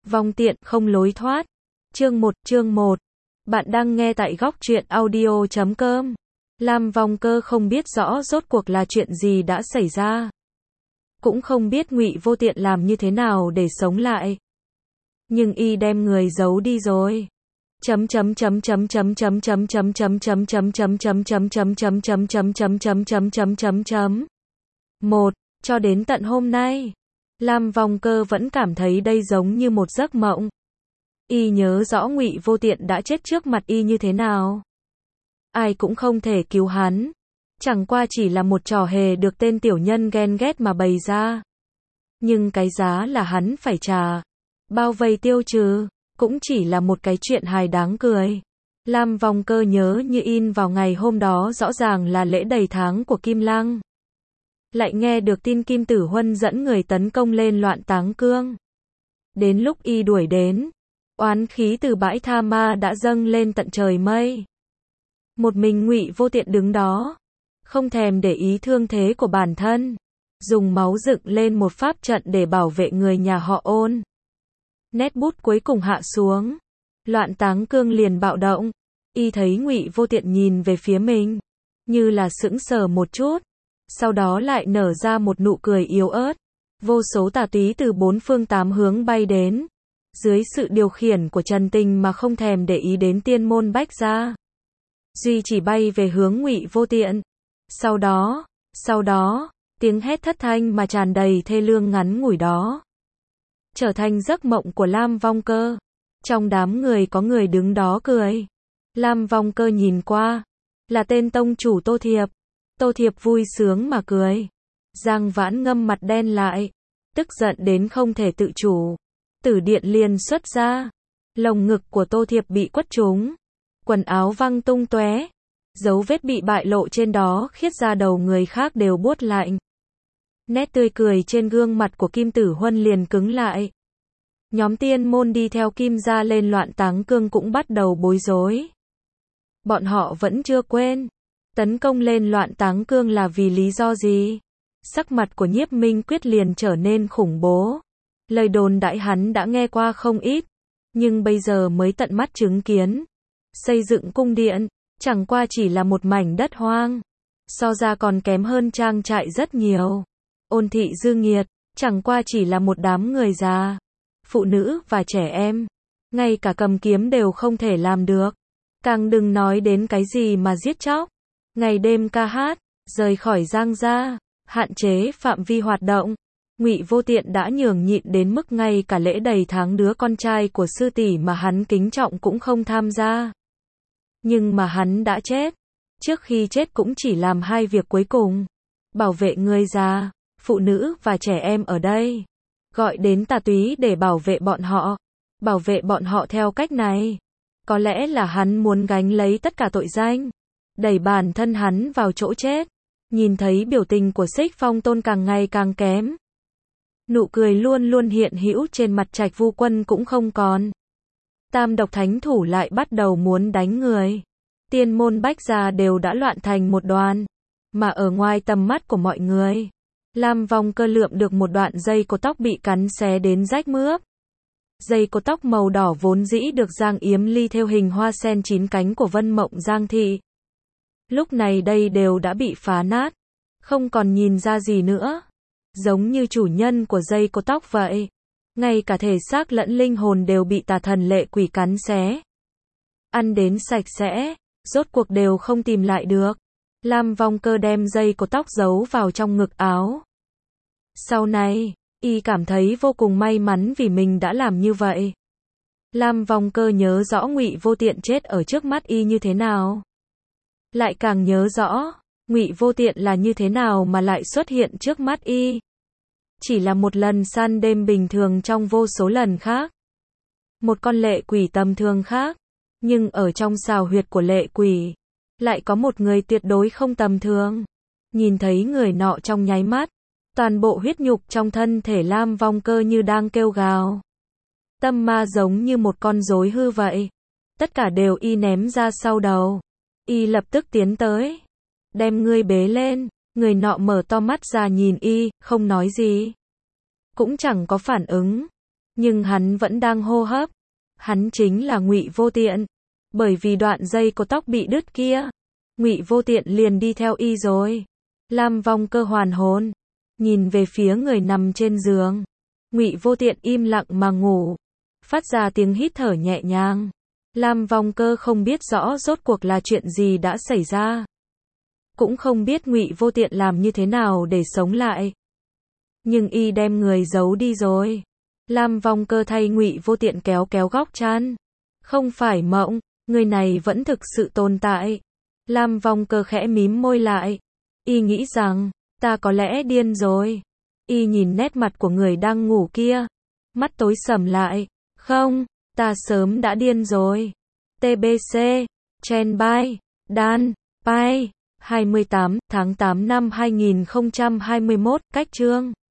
Vong tiện không lối thoát. Chương 1. Bạn đang nghe tại góc truyện audio.com. Lam Vong Cơ không biết rõ rốt cuộc là chuyện gì đã xảy ra. Cũng không biết Ngụy Vô Tiện làm như thế nào để sống lại. Nhưng y đem người giấu đi rồi. Một, cho đến tận hôm nay, Lam Vong Cơ vẫn cảm thấy đây giống như một giấc mộng. Y nhớ rõ Ngụy Vô Tiện đã chết trước mặt y như thế nào. Ai cũng không thể cứu hắn. Chẳng qua chỉ là một trò hề được tên tiểu nhân ghen ghét mà bày ra. Nhưng cái giá là hắn phải trả, bao vây tiêu trừ, cũng chỉ là một cái chuyện hài đáng cười. Lam Vong Cơ nhớ như in vào ngày hôm đó, rõ ràng là lễ đầy tháng của Kim Lăng. Lại nghe được tin Kim Tử Huân dẫn người tấn công lên Loạn Táng Cương. Đến lúc y đuổi đến, oán khí từ bãi Tha Ma đã dâng lên tận trời mây. Một mình Ngụy Vô Tiện đứng đó, không thèm để ý thương thế của bản thân, dùng máu dựng lên một pháp trận để bảo vệ người nhà họ Ôn. Nét bút cuối cùng hạ xuống, Loạn Táng Cương liền bạo động. Y thấy Ngụy Vô Tiện nhìn về phía mình, như là sững sờ một chút, sau đó lại nở ra một nụ cười yếu ớt. Vô số tà túy từ bốn phương tám hướng bay đến, dưới sự điều khiển của Trần Tình mà không thèm để ý đến Tiên Môn Bách Gia. Duy chỉ bay về hướng Ngụy Vô Tiện. Sau đó, tiếng hét thất thanh mà tràn đầy thê lương ngắn ngủi đó trở thành giấc mộng của Lam Vong Cơ. Trong đám người có người đứng đó cười. Lam Vong Cơ nhìn qua, là tên tông chủ Tô Thiệp. Tô Thiệp vui sướng mà cười. Giang Vãn Ngâm mặt đen lại, tức giận đến không thể tự chủ. Tử điện liền xuất ra. Lồng ngực của Tô Thiệp bị quất trúng, quần áo văng tung tóe, dấu vết bị bại lộ trên đó khiết ra đầu người khác đều buốt lạnh. Nét tươi cười trên gương mặt của Kim Tử Huân liền cứng lại. Nhóm tiên môn đi theo Kim gia lên Loạn Táng Cương cũng bắt đầu bối rối. Bọn họ vẫn chưa quên, tấn công lên Loạn Táng Cương là vì lý do gì. Sắc mặt của Nhiếp Minh Quyết liền trở nên khủng bố. Lời đồn đại hắn đã nghe qua không ít, nhưng bây giờ mới tận mắt chứng kiến. Xây dựng cung điện, chẳng qua chỉ là một mảnh đất hoang, so ra còn kém hơn trang trại rất nhiều. Ôn thị dư nghiệt, chẳng qua chỉ là một đám người già, phụ nữ và trẻ em, ngay cả cầm kiếm đều không thể làm được, càng đừng nói đến cái gì mà giết chóc. Ngày đêm ca hát, rời khỏi Giang gia, hạn chế phạm vi hoạt động. Ngụy Vô Tiện đã nhường nhịn đến mức ngay cả lễ đầy tháng đứa con trai của sư tỷ mà hắn kính trọng cũng không tham gia. Nhưng mà hắn đã chết. Trước khi chết cũng chỉ làm hai việc cuối cùng: bảo vệ người già, phụ nữ và trẻ em ở đây. Gọi đến tà túy để bảo vệ bọn họ. Bảo vệ bọn họ theo cách này, có lẽ là hắn muốn gánh lấy tất cả tội danh, đẩy bản thân hắn vào chỗ chết. Nhìn thấy biểu tình của Xích Phong Tôn càng ngày càng kém, nụ cười luôn luôn hiện hữu trên mặt Trạch Vu Quân cũng không còn. Tam độc thánh thủ lại bắt đầu muốn đánh người. Tiên môn Bách Gia đều đã loạn thành một đoàn, mà ở ngoài tầm mắt của mọi người, Lam Vong Cơ lượm được một đoạn dây cột tóc bị cắn xé đến rách mướp. Dây cột tóc màu đỏ vốn dĩ được Giang Yếm Ly thêu hình hoa sen 9 cánh của Vân Mộng Giang thị, lúc này đây đều đã bị phá nát, không còn nhìn ra gì nữa, giống như chủ nhân của dây cột tóc vậy. Ngay cả thể xác lẫn linh hồn đều bị tà thần lệ quỷ cắn xé, ăn đến sạch sẽ, rốt cuộc đều không tìm lại được. Lam Vong Cơ đem dây cột tóc giấu vào trong ngực áo. Sau này, y cảm thấy vô cùng may mắn vì mình đã làm như vậy. Lam Vong Cơ nhớ rõ Ngụy Vô Tiện chết ở trước mắt y như thế nào, lại càng nhớ rõ Ngụy Vô Tiện là như thế nào mà lại xuất hiện trước mắt y. Chỉ là một lần săn đêm bình thường trong vô số lần khác. Một con lệ quỷ tầm thường khác. Nhưng ở trong xào huyệt của lệ quỷ, lại có một người tuyệt đối không tầm thường. Nhìn thấy người nọ trong nháy mắt, toàn bộ huyết nhục trong thân thể Lam Vong Cơ như đang kêu gào. Tâm ma giống như một con rối hư vậy. Tất cả đều y ném ra sau đầu. Y lập tức tiến tới, đem ngươi bế lên. Người nọ mở to mắt ra nhìn y, không nói gì, cũng chẳng có phản ứng. Nhưng hắn vẫn đang hô hấp. Hắn chính là Ngụy Vô Tiện. Bởi vì đoạn dây cột tóc bị đứt kia, Ngụy Vô Tiện liền đi theo y rồi. Lam Vong Cơ hoàn hồn, nhìn về phía người nằm trên giường. Ngụy Vô Tiện im lặng mà ngủ, phát ra tiếng hít thở nhẹ nhàng. Lam Vong Cơ không biết rõ rốt cuộc là chuyện gì đã xảy ra, cũng không biết Ngụy Vô Tiện làm như thế nào để sống lại. Nhưng y đem người giấu đi rồi. Lam Vong Cơ thay Ngụy Vô Tiện kéo kéo góc chăn. Không phải mộng, người này vẫn thực sự tồn tại. Lam Vong Cơ khẽ mím môi lại. Y nghĩ rằng, ta có lẽ điên rồi. Y nhìn nét mặt của người đang ngủ kia, mắt tối sầm lại. Không, ta sớm đã điên rồi. TBC, Chen Bai, Dan, Pai, 28 tháng 8 năm 2021, cách chương